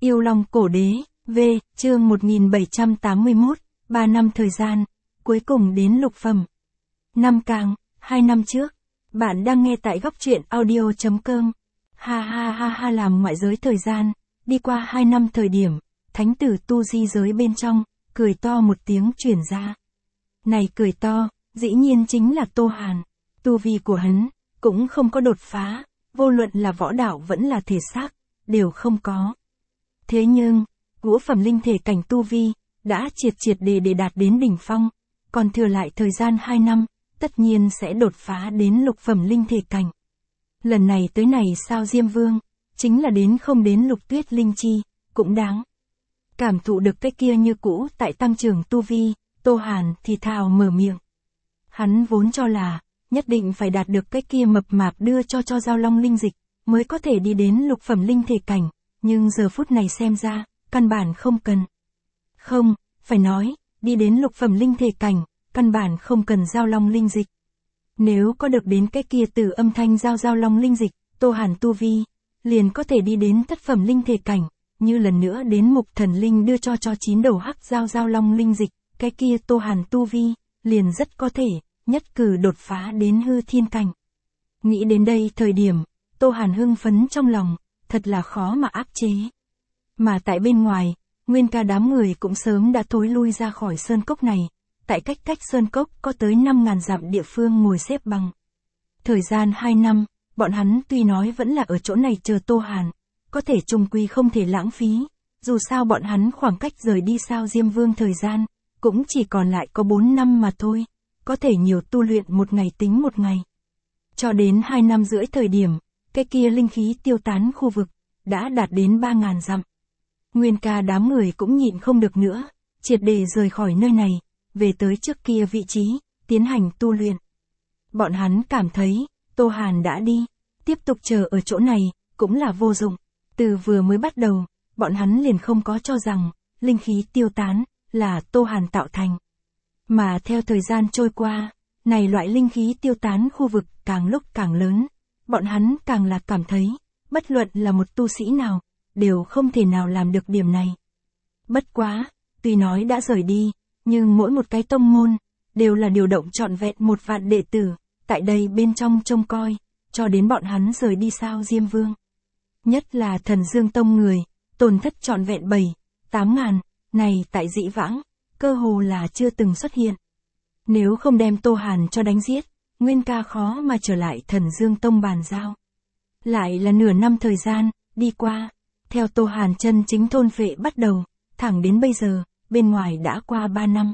Yêu Long Cổ Đế, V, chương 1781, 3 năm thời gian, cuối cùng đến lục phẩm. Năm Càng, 2 năm trước. Bạn đang nghe tại góc truyện audio.com. Ha ha ha ha, làm ngoại giới thời gian, đi qua 2 năm thời điểm, thánh tử tu di giới bên trong, cười to một tiếng truyền ra. Này cười to, dĩ nhiên chính là Tô Hàn. Tu vi của hắn, cũng không có đột phá, vô luận là võ đạo vẫn là thể xác, đều không có. Thế nhưng, ngũ phẩm linh thể cảnh tu vi, đã triệt để đạt đến đỉnh phong, còn thừa lại thời gian 2 năm, tất nhiên sẽ đột phá đến lục phẩm linh thể cảnh. Lần này tới này sao Diêm Vương, chính là đến không đến Lục Tuyết Linh Chi, cũng đáng. Cảm thụ được cái kia như cũ tại tăng trưởng tu vi, Tô Hàn thì thào mở miệng. Hắn vốn cho là, nhất định phải đạt được cái kia mập mạp đưa cho Giao Long linh dịch, mới có thể đi đến lục phẩm linh thể cảnh, nhưng giờ phút này xem ra, căn bản không cần. Không, phải nói, đi đến lục phẩm linh thể cảnh, căn bản không cần Giao Long linh dịch. Nếu có được đến cái kia từ âm thanh Giao Long linh dịch, Tô Hàn tu vi, liền có thể đi đến thất phẩm linh thể cảnh, như lần nữa đến Mục Thần Linh đưa cho 9 đầu hắc Giao Long linh dịch, cái kia Tô Hàn tu vi, liền rất có thể, nhất cử đột phá đến hư thiên cảnh. Nghĩ đến đây thời điểm, Tô Hàn hưng phấn trong lòng, thật là khó mà áp chế. Mà tại bên ngoài, Nguyên Ca đám người cũng sớm đã thối lui ra khỏi sơn cốc này, tại cách sơn cốc có tới 5.000 dặm địa phương ngồi xếp bằng. Thời gian 2 năm, bọn hắn tuy nói vẫn là ở chỗ này chờ Tô Hàn, có thể chung quy không thể lãng phí, dù sao bọn hắn khoảng cách rời đi sao Diêm Vương thời gian, cũng chỉ còn lại có 4 năm mà thôi, có thể nhiều tu luyện một ngày tính một ngày. Cho đến 2 năm rưỡi thời điểm, cái kia linh khí tiêu tán khu vực, đã đạt đến 3.000 dặm. Nguyên Ca đám người cũng nhịn không được nữa, triệt để rời khỏi nơi này, về tới trước kia vị trí, tiến hành tu luyện. Bọn hắn cảm thấy, Tô Hàn đã đi, tiếp tục chờ ở chỗ này, cũng là vô dụng. Từ vừa mới bắt đầu, bọn hắn liền không có cho rằng, linh khí tiêu tán, là Tô Hàn tạo thành. Mà theo thời gian trôi qua, này loại linh khí tiêu tán khu vực càng lúc càng lớn, bọn hắn càng là cảm thấy, bất luận là một tu sĩ nào, đều không thể nào làm được điểm này. Bất quá, tuy nói đã rời đi, nhưng mỗi một cái tông môn, đều là điều động trọn vẹn 1 vạn đệ tử, tại đây bên trong trông coi, cho đến bọn hắn rời đi sao Diêm Vương. Nhất là Thần Dương Tông người, tổn thất trọn vẹn 7-8 ngàn, này tại dĩ vãng, cơ hồ là chưa từng xuất hiện. Nếu không đem Tô Hàn cho đánh giết, Nguyên Ca khó mà trở lại Thần Dương Tông bàn giao. Lại là nửa năm thời gian, đi qua, theo Tô Hàn chân chính thôn phệ bắt đầu, thẳng đến bây giờ, bên ngoài đã qua 3 năm.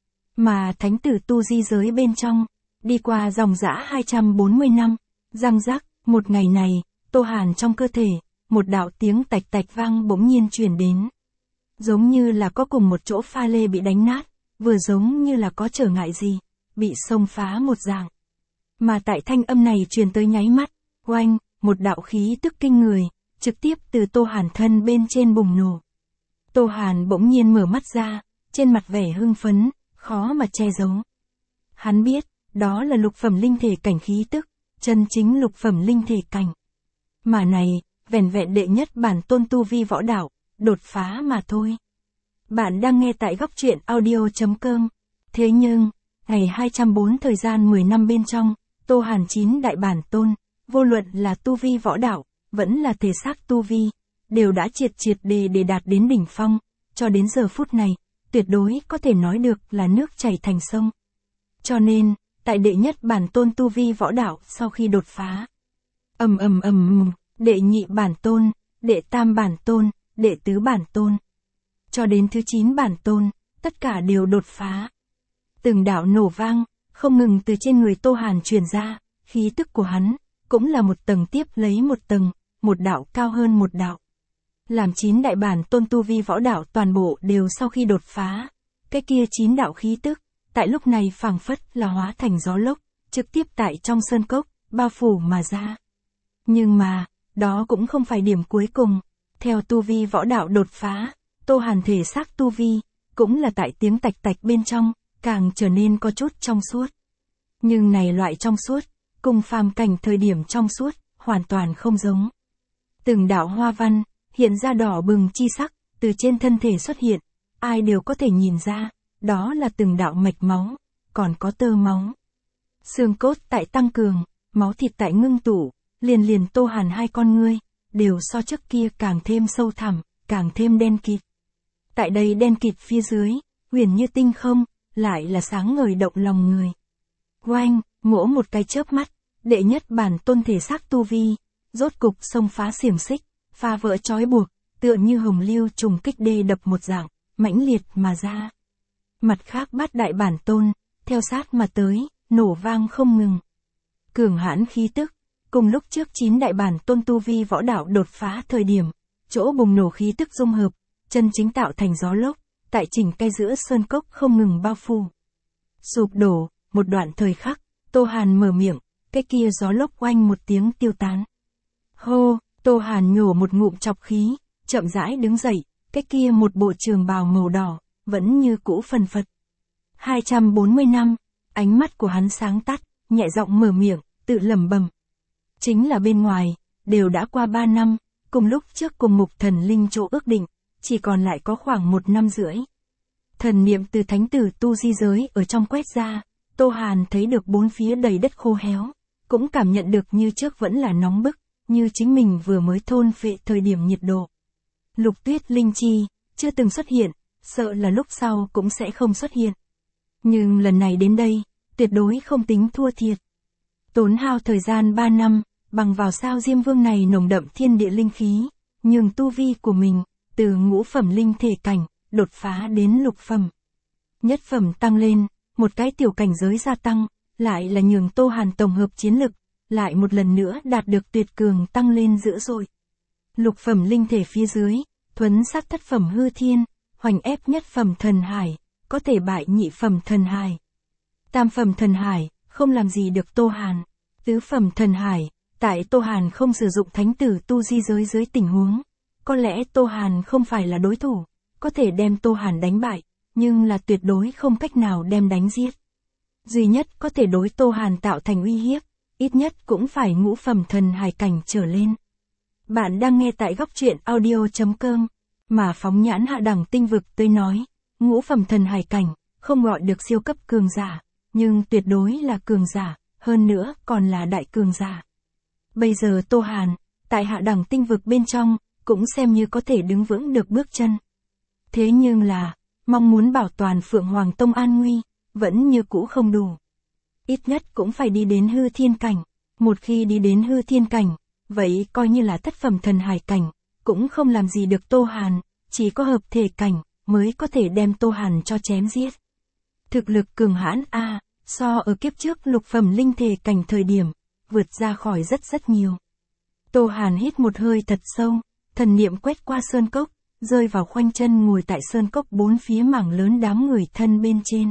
Mà thánh tử tu di giới bên trong, đi qua dòng dã 240 năm, răng rắc, một ngày này, Tô Hàn trong cơ thể, một đạo tiếng tạch tạch vang bỗng nhiên truyền đến. Giống như là có cùng một chỗ pha lê bị đánh nát, vừa giống như là có trở ngại gì, bị xông phá một dạng. Mà tại thanh âm này truyền tới nháy mắt, oanh, một đạo khí tức kinh người, trực tiếp từ Tô Hàn thân bên trên bùng nổ. Tô Hàn bỗng nhiên mở mắt ra, trên mặt vẻ hưng phấn, khó mà che giấu. Hắn biết, đó là lục phẩm linh thể cảnh khí tức, chân chính lục phẩm linh thể cảnh. Mà này, vẻn vẹn đệ nhất bản tôn tu vi võ đạo, đột phá mà thôi. Bạn đang nghe tại góc truyện audio.com. Thế nhưng, ngày 204 thời gian 10 năm bên trong, Tô Hàn 9 đại bản tôn, vô luận là tu vi võ đạo, vẫn là thể xác tu vi, đều đã triệt để đạt đến đỉnh phong, cho đến giờ phút này, tuyệt đối có thể nói được là nước chảy thành sông. Cho nên, tại đệ nhất bản tôn tu vi võ đạo sau khi đột phá, đệ nhị bản tôn, đệ tam bản tôn, đệ tứ bản tôn, cho đến thứ 9 bản tôn, tất cả đều đột phá. Từng đạo nổ vang, không ngừng từ trên người Tô Hàn truyền ra, khí tức của hắn, cũng là một tầng tiếp lấy một tầng, một đạo cao hơn một đạo. Làm 9 đại bản tôn tu vi võ đạo toàn bộ đều sau khi đột phá, cái kia 9 đạo khí tức, tại lúc này phảng phất là hóa thành gió lốc, trực tiếp tại trong sơn cốc, bao phủ mà ra. Nhưng mà, đó cũng không phải điểm cuối cùng, theo tu vi võ đạo đột phá, Tô Hàn thể xác tu vi, cũng là tại tiếng tạch tạch bên trong, càng trở nên có chút trong suốt. Nhưng này loại trong suốt, cùng phàm cảnh thời điểm trong suốt, hoàn toàn không giống. Từng đạo hoa văn, hiện ra đỏ bừng chi sắc, từ trên thân thể xuất hiện, ai đều có thể nhìn ra, đó là từng đạo mạch máu, còn có tơ máu. Xương cốt tại tăng cường, máu thịt tại ngưng tụ, liền Tô Hàn hai con ngươi, đều so trước kia càng thêm sâu thẳm, càng thêm đen kịt. Tại đây đen kịt phía dưới, huyền như tinh không, lại là sáng ngời động lòng người. Oanh, ngỗ một cái chớp mắt, đệ nhất bản tôn thể xác tu vi, rốt cục xông phá xiềng xích, phá vỡ trói buộc, tựa như hồng lưu trùng kích đê đập một dạng, mãnh liệt mà ra. Mặt khác bát đại bản tôn, theo sát mà tới, nổ vang không ngừng. Cường hãn khí tức, cùng lúc trước 9 đại bản tôn tu vi võ đạo đột phá thời điểm, chỗ bùng nổ khí tức dung hợp, chân chính tạo thành gió lốc, tại chỉnh cây giữa sơn cốc không ngừng bao phủ. Sụp đổ, một đoạn thời khắc, Tô Hàn mở miệng, cái kia gió lốc oanh một tiếng tiêu tán. Hô, Tô Hàn nhổ một ngụm chọc khí, chậm rãi đứng dậy, cái kia một bộ trường bào màu đỏ, vẫn như cũ phần phật. 240 năm, ánh mắt của hắn sáng tắt, nhẹ giọng mở miệng, tự lẩm bẩm. Chính là bên ngoài, đều đã qua 3 năm, cùng lúc trước cùng Mục Thần Linh chỗ ước định, chỉ còn lại có khoảng 1 năm rưỡi. Thần niệm từ thánh tử tu di giới ở trong quét ra, Tô Hàn thấy được bốn phía đầy đất khô héo, cũng cảm nhận được như trước vẫn là nóng bức, như chính mình vừa mới thôn phệ thời điểm nhiệt độ. Lục tuyết linh chi, chưa từng xuất hiện, sợ là lúc sau cũng sẽ không xuất hiện. Nhưng lần này đến đây, tuyệt đối không tính thua thiệt. Tốn hao thời gian 3 năm, bằng vào sao Diêm Vương này nồng đậm thiên địa linh khí, nhường tu vi của mình, từ ngũ phẩm linh thể cảnh, đột phá đến lục phẩm. Nhất phẩm tăng lên, một cái tiểu cảnh giới gia tăng, lại là nhường Tô Hàn tổng hợp chiến lực, lại một lần nữa đạt được tuyệt cường tăng lên dữ dội. Lục phẩm linh thể phía dưới, thuấn sát thất phẩm hư thiên, hoành ép nhất phẩm thần hải, có thể bại nhị phẩm thần hải. Tam phẩm thần hải, không làm gì được Tô Hàn. Tứ phẩm thần hải, tại Tô Hàn không sử dụng thánh tử tu di giới dưới tình huống, có lẽ Tô Hàn không phải là đối thủ, có thể đem Tô Hàn đánh bại, nhưng là tuyệt đối không cách nào đem đánh giết. Duy nhất có thể đối Tô Hàn tạo thành uy hiếp, ít nhất cũng phải ngũ phẩm thần hải cảnh trở lên. Bạn đang nghe tại góc truyện audio.com, mà phóng nhãn hạ đẳng tinh vực tới nói, ngũ phẩm thần hải cảnh, không gọi được siêu cấp cường giả, nhưng tuyệt đối là cường giả, hơn nữa còn là đại cường giả. Bây giờ Tô Hàn, tại hạ đẳng tinh vực bên trong, cũng xem như có thể đứng vững được bước chân. Thế nhưng là, mong muốn bảo toàn Phượng Hoàng Tông an nguy, vẫn như cũ không đủ. Ít nhất cũng phải đi đến hư thiên cảnh, một khi đi đến hư thiên cảnh, vậy coi như là thất phẩm thần hải cảnh, cũng không làm gì được Tô Hàn, chỉ có hợp thể cảnh, mới có thể đem Tô Hàn cho chém giết. Thực lực cường hãn A, so ở kiếp trước lục phẩm linh thể cảnh thời điểm, vượt ra khỏi rất nhiều. Tô Hàn hít một hơi thật sâu, thần niệm quét qua sơn cốc, rơi vào khoanh chân ngồi tại sơn cốc bốn phía mảng lớn đám người thân bên trên.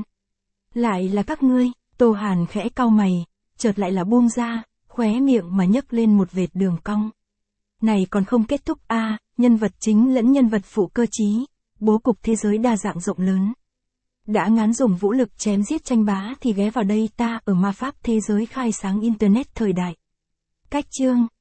Lại là các ngươi, Tô Hàn khẽ cau mày, chợt lại là buông ra, khóe miệng mà nhấc lên một vệt đường cong. Này còn không kết thúc A, nhân vật chính lẫn nhân vật phụ cơ trí, bố cục thế giới đa dạng rộng lớn. Đã ngán dùng vũ lực chém giết tranh bá thì ghé vào đây ta ở ma pháp thế giới khai sáng internet thời đại. Cách chương